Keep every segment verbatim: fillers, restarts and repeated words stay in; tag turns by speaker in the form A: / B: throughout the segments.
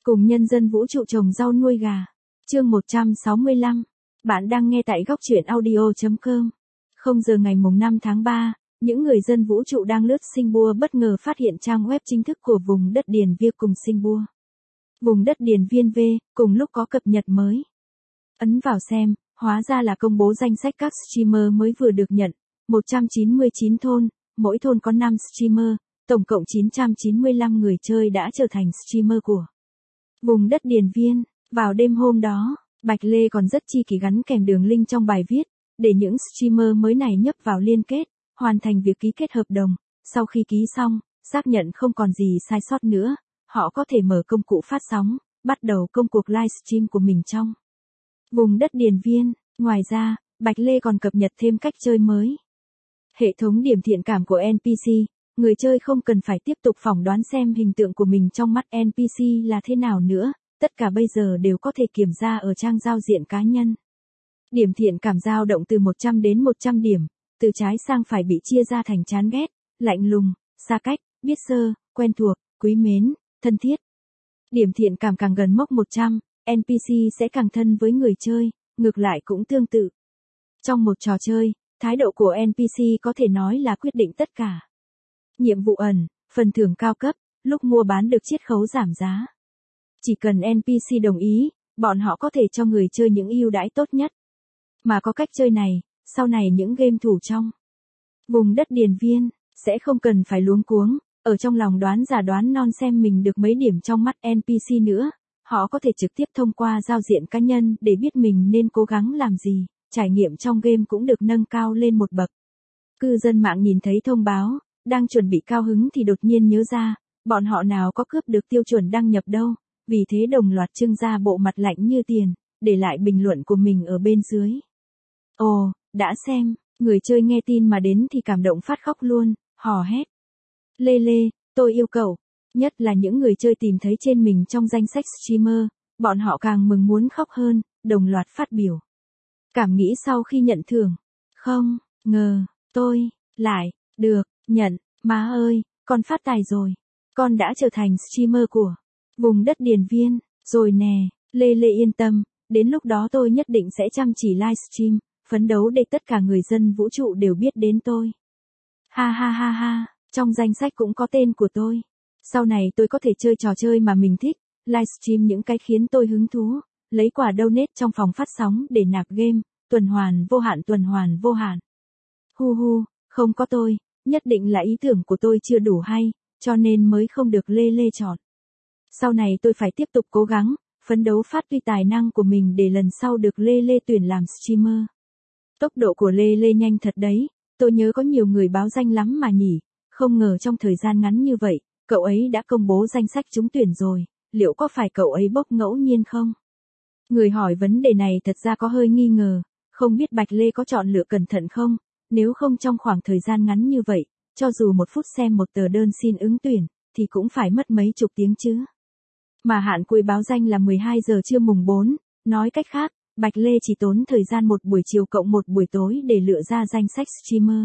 A: Cùng nhân dân vũ trụ trồng rau nuôi gà. Chương một trăm sáu mươi lăm. Bạn đang nghe tại góc truyện audio chấm com. Không giờ ngày mùng năm tháng ba, những người dân vũ trụ đang lướt Singapore bất ngờ phát hiện trang web chính thức của vùng đất Điền Viên cùng Singapore. Vùng đất Điền Viên V, cùng lúc có cập nhật mới. Ấn vào xem, hóa ra là công bố danh sách các streamer mới vừa được nhận. một trăm chín mươi chín thôn, mỗi thôn có năm streamer, tổng cộng chín trăm chín mươi lăm người chơi đã trở thành streamer của vùng đất Điền Viên. Vào đêm hôm đó, Bạch Lê còn rất chi kỷ gắn kèm đường link trong bài viết, để những streamer mới này nhấp vào liên kết, hoàn thành việc ký kết hợp đồng. Sau khi ký xong, xác nhận không còn gì sai sót nữa, họ có thể mở công cụ phát sóng, bắt đầu công cuộc livestream của mình trong vùng đất Điền Viên. Ngoài ra, Bạch Lê còn cập nhật thêm cách chơi mới. Hệ thống điểm thiện cảm của en pê xê, người chơi không cần phải tiếp tục phỏng đoán xem hình tượng của mình trong mắt en pê xê là thế nào nữa, tất cả bây giờ đều có thể kiểm tra ở trang giao diện cá nhân. Điểm thiện cảm dao động từ một trăm đến một trăm điểm, từ trái sang phải bị chia ra thành chán ghét, lạnh lùng, xa cách, biết sơ, quen thuộc, quý mến, thân thiết. Điểm thiện cảm càng gần mốc một trăm, en pê xê sẽ càng thân với người chơi, ngược lại cũng tương tự. Trong một trò chơi, thái độ của en pê xê có thể nói là quyết định tất cả. Nhiệm vụ ẩn, phần thưởng cao cấp, lúc mua bán được chiết khấu giảm giá. Chỉ cần en pê xê đồng ý, bọn họ có thể cho người chơi những ưu đãi tốt nhất. Mà có cách chơi này, sau này những game thủ trong vùng đất Điền Viên sẽ không cần phải luống cuống, ở trong lòng đoán giả đoán non xem mình được mấy điểm trong mắt en pê xê nữa. Họ có thể trực tiếp thông qua giao diện cá nhân để biết mình nên cố gắng làm gì, trải nghiệm trong game cũng được nâng cao lên một bậc. Cư dân mạng nhìn thấy thông báo, đang chuẩn bị cao hứng thì đột nhiên nhớ ra, bọn họ nào có cướp được tiêu chuẩn đăng nhập đâu, vì thế đồng loạt trưng ra bộ mặt lạnh như tiền, để lại bình luận của mình ở bên dưới. Ồ, đã xem, người chơi nghe tin mà đến thì cảm động phát khóc luôn, hò hét. Lê Lê, tôi yêu cậu. Nhất là những người chơi tìm thấy trên mình trong danh sách streamer, bọn họ càng mừng muốn khóc hơn, đồng loạt phát biểu. Cảm nghĩ sau khi nhận thưởng. Không, ngờ, tôi, lại, được, nhận, má ơi, con phát tài rồi. Con đã trở thành streamer của vùng đất Điền Viên, rồi nè, Lê Lê yên tâm, đến lúc đó tôi nhất định sẽ chăm chỉ livestream, phấn đấu để tất cả người dân vũ trụ đều biết đến tôi. Ha ha ha ha, trong danh sách cũng có tên của tôi. Sau này tôi có thể chơi trò chơi mà mình thích, livestream những cái khiến tôi hứng thú, lấy quả donate trong phòng phát sóng để nạp game, tuần hoàn vô hạn tuần hoàn vô hạn. Hu hu, không có tôi, nhất định là ý tưởng của tôi chưa đủ hay, cho nên mới không được Lê Lê chọn. Sau này tôi phải tiếp tục cố gắng, phấn đấu phát huy tài năng của mình để lần sau được Lê Lê tuyển làm streamer. Tốc độ của Lê Lê nhanh thật đấy, tôi nhớ có nhiều người báo danh lắm mà nhỉ, không ngờ trong thời gian ngắn như vậy, cậu ấy đã công bố danh sách trúng tuyển rồi, liệu có phải cậu ấy bốc ngẫu nhiên không? Người hỏi vấn đề này thật ra có hơi nghi ngờ, không biết Bạch Lê có chọn lựa cẩn thận không, nếu không trong khoảng thời gian ngắn như vậy, cho dù một phút xem một tờ đơn xin ứng tuyển, thì cũng phải mất mấy chục tiếng chứ. Mà hạn cuối báo danh là mười hai giờ trưa mùng bốn, nói cách khác, Bạch Lê chỉ tốn thời gian một buổi chiều cộng một buổi tối để lựa ra danh sách streamer.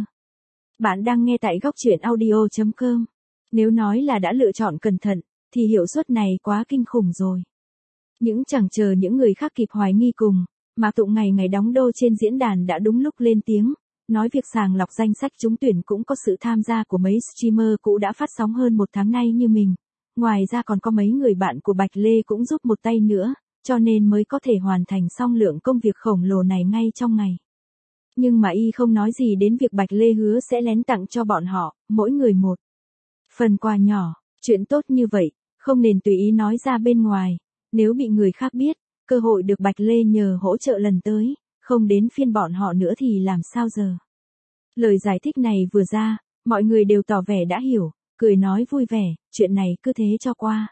A: Bạn đang nghe tại góc truyện audio chấm com. Nếu nói là đã lựa chọn cẩn thận, thì hiệu suất này quá kinh khủng rồi. Những chẳng chờ những người khác kịp hoài nghi cùng, mà Tụng ngày ngày đóng đô trên diễn đàn đã đúng lúc lên tiếng, nói việc sàng lọc danh sách trúng tuyển cũng có sự tham gia của mấy streamer cũ đã phát sóng hơn một tháng nay như mình. Ngoài ra còn có mấy người bạn của Bạch Lê cũng giúp một tay nữa, cho nên mới có thể hoàn thành xong lượng công việc khổng lồ này ngay trong ngày. Nhưng mà y không nói gì đến việc Bạch Lê hứa sẽ lén tặng cho bọn họ, mỗi người một phần quà nhỏ. Chuyện tốt như vậy, không nên tùy ý nói ra bên ngoài, nếu bị người khác biết, cơ hội được Bạch Lê nhờ hỗ trợ lần tới, không đến phiên bọn họ nữa thì làm sao giờ. Lời giải thích này vừa ra, mọi người đều tỏ vẻ đã hiểu, cười nói vui vẻ, chuyện này cứ thế cho qua.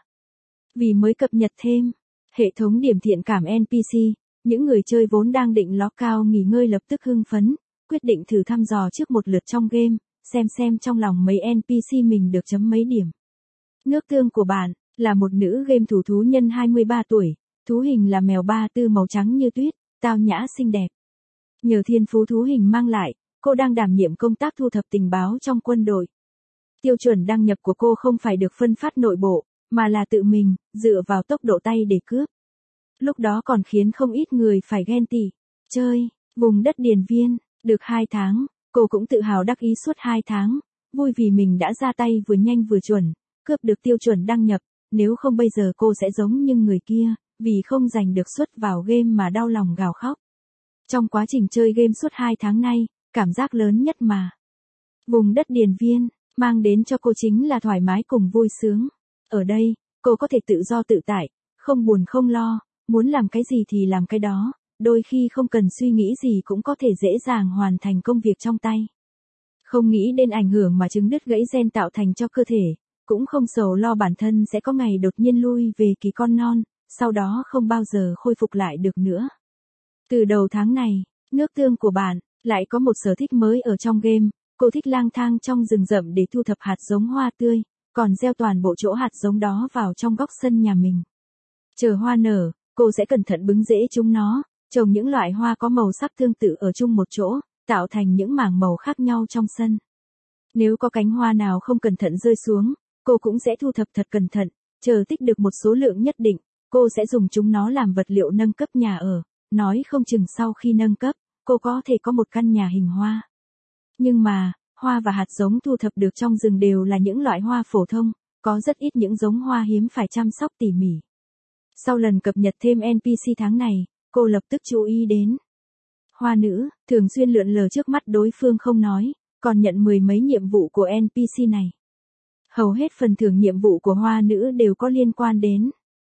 A: Vì mới cập nhật thêm, hệ thống điểm thiện cảm en pê xê, những người chơi vốn đang định ló cao nghỉ ngơi lập tức hưng phấn, quyết định thử thăm dò trước một lượt trong game, xem xem trong lòng mấy en pê xê mình được chấm mấy điểm. Nước tương của bạn, là một nữ game thủ thú nhân hai mươi ba tuổi, thú hình là mèo ba tư màu trắng như tuyết, tao nhã xinh đẹp. Nhờ thiên phú thú hình mang lại, cô đang đảm nhiệm công tác thu thập tình báo trong quân đội. Tiêu chuẩn đăng nhập của cô không phải được phân phát nội bộ, mà là tự mình, dựa vào tốc độ tay để cướp. Lúc đó còn khiến không ít người phải ghen tị. Chơi, vùng đất Điền Viên, được hai tháng, cô cũng tự hào đắc ý suốt hai tháng, vui vì mình đã ra tay vừa nhanh vừa chuẩn, cướp được tiêu chuẩn đăng nhập, nếu không bây giờ cô sẽ giống như người kia, vì không giành được suất vào game mà đau lòng gào khóc. Trong quá trình chơi game suốt hai tháng nay, cảm giác lớn nhất mà vùng đất Điền Viên mang đến cho cô chính là thoải mái cùng vui sướng. Ở đây, cô có thể tự do tự tại, không buồn không lo, muốn làm cái gì thì làm cái đó, đôi khi không cần suy nghĩ gì cũng có thể dễ dàng hoàn thành công việc trong tay. Không nghĩ đến ảnh hưởng mà chứng đứt gãy gen tạo thành cho cơ thể, cũng không sầu lo bản thân sẽ có ngày đột nhiên lui về kỳ con non, sau đó không bao giờ khôi phục lại được nữa. Từ đầu tháng này, nước tương của bạn lại có một sở thích mới ở trong game, cô thích lang thang trong rừng rậm để thu thập hạt giống hoa tươi, còn gieo toàn bộ chỗ hạt giống đó vào trong góc sân nhà mình. Chờ hoa nở, cô sẽ cẩn thận bứng rễ chúng nó, trồng những loại hoa có màu sắc tương tự ở chung một chỗ, tạo thành những mảng màu khác nhau trong sân. Nếu có cánh hoa nào không cẩn thận rơi xuống, cô cũng sẽ thu thập thật cẩn thận, chờ tích được một số lượng nhất định, cô sẽ dùng chúng nó làm vật liệu nâng cấp nhà ở, nói không chừng sau khi nâng cấp, cô có thể có một căn nhà hình hoa. Nhưng mà, hoa và hạt giống thu thập được trong rừng đều là những loại hoa phổ thông, có rất ít những giống hoa hiếm phải chăm sóc tỉ mỉ. Sau lần cập nhật thêm en pê xê tháng này, cô lập tức chú ý đến hoa nữ, thường xuyên lượn lờ trước mắt đối phương không nói, còn nhận mười mấy nhiệm vụ của en pê xê này. Hầu hết phần thưởng nhiệm vụ của hoa nữ đều có liên quan đến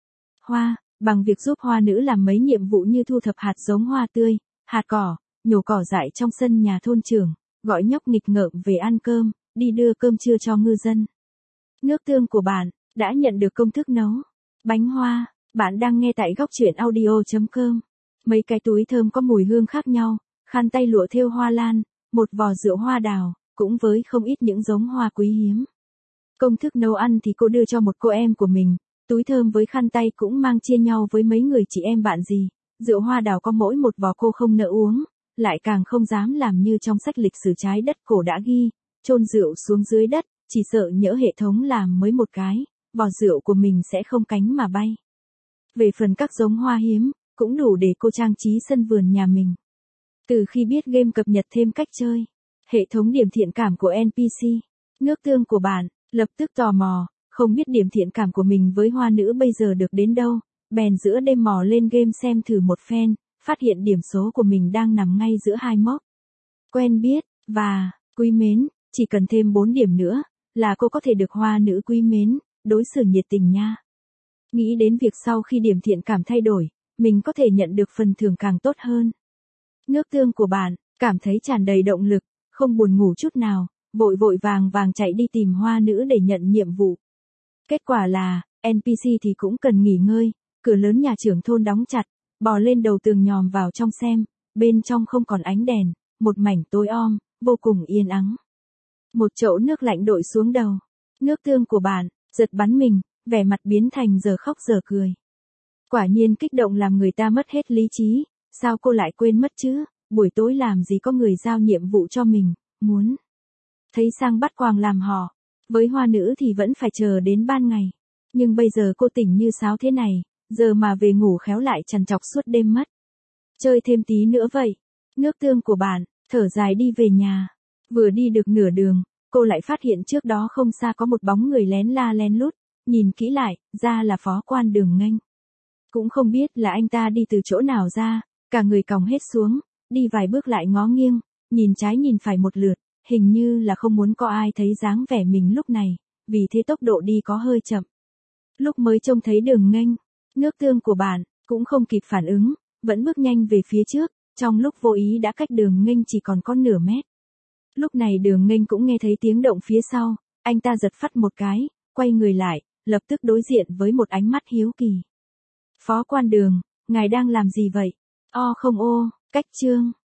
A: hoa, bằng việc giúp hoa nữ làm mấy nhiệm vụ như thu thập hạt giống hoa tươi, hạt cỏ, nhổ cỏ dại trong sân nhà thôn trưởng, gọi nhóc nghịch ngợm về ăn cơm, đi đưa cơm trưa cho ngư dân. Nước tương của bạn đã nhận được công thức nấu bánh hoa. Bạn đang nghe tại góc truyện audio chấm com. Mấy cái túi thơm có mùi hương khác nhau, khăn tay lụa thêu hoa lan, một vò rượu hoa đào, cũng với không ít những giống hoa quý hiếm. Công thức nấu ăn thì cô đưa cho một cô em của mình, túi thơm với khăn tay cũng mang chia nhau với mấy người chị em bạn gì. Rượu hoa đào có mỗi một vò cô không nỡ uống, lại càng không dám làm như trong sách lịch sử trái đất cổ đã ghi, chôn rượu xuống dưới đất, chỉ sợ nhỡ hệ thống làm mới một cái, vò rượu của mình sẽ không cánh mà bay. Về phần các giống hoa hiếm, cũng đủ để cô trang trí sân vườn nhà mình. Từ khi biết game cập nhật thêm cách chơi, hệ thống điểm thiện cảm của en pê xê, nước tương của bạn, lập tức tò mò, không biết điểm thiện cảm của mình với hoa nữ bây giờ được đến đâu, bèn giữa đêm mò lên game xem thử một phen, phát hiện điểm số của mình đang nằm ngay giữa hai mốc. Quen biết, và, quý mến, chỉ cần thêm bốn điểm nữa, là cô có thể được hoa nữ quý mến, đối xử nhiệt tình nha. Nghĩ đến việc sau khi điểm thiện cảm thay đổi, mình có thể nhận được phần thưởng càng tốt hơn. Nước tương của bạn, cảm thấy tràn đầy động lực, không buồn ngủ chút nào, vội vội vàng vàng chạy đi tìm hoa nữ để nhận nhiệm vụ. Kết quả là, en pê xê thì cũng cần nghỉ ngơi, cửa lớn nhà trưởng thôn đóng chặt, bò lên đầu tường nhòm vào trong xem, bên trong không còn ánh đèn, một mảnh tối om, vô cùng yên ắng. Một chậu nước lạnh đổ xuống đầu, nước tương của bạn, giật bắn mình, vẻ mặt biến thành giờ khóc giờ cười. Quả nhiên kích động làm người ta mất hết lý trí, sao cô lại quên mất chứ, buổi tối làm gì có người giao nhiệm vụ cho mình, muốn thấy sang bắt quàng làm hò. Với hoa nữ thì vẫn phải chờ đến ban ngày. Nhưng bây giờ cô tỉnh như sáo thế này, giờ mà về ngủ khéo lại trằn trọc suốt đêm mất. Chơi thêm tí nữa vậy. Nước tương của bạn, thở dài đi về nhà. Vừa đi được nửa đường, cô lại phát hiện trước đó không xa có một bóng người lén la lén lút. Nhìn kỹ lại, ra là phó quan Đường Nghênh. Cũng không biết là anh ta đi từ chỗ nào ra, cả người còng hết xuống, đi vài bước lại ngó nghiêng, nhìn trái nhìn phải một lượt, hình như là không muốn có ai thấy dáng vẻ mình lúc này, vì thế tốc độ đi có hơi chậm. Lúc mới trông thấy Đường Nghênh, nước tương của bạn, cũng không kịp phản ứng, vẫn bước nhanh về phía trước, trong lúc vô ý đã cách Đường Nghênh chỉ còn có nửa mét. Lúc này Đường Nghênh cũng nghe thấy tiếng động phía sau, anh ta giật phắt một cái, quay người lại, lập tức đối diện với một ánh mắt hiếu kỳ. Phó quan Đường, ngài đang làm gì vậy? O không ô, cách chương.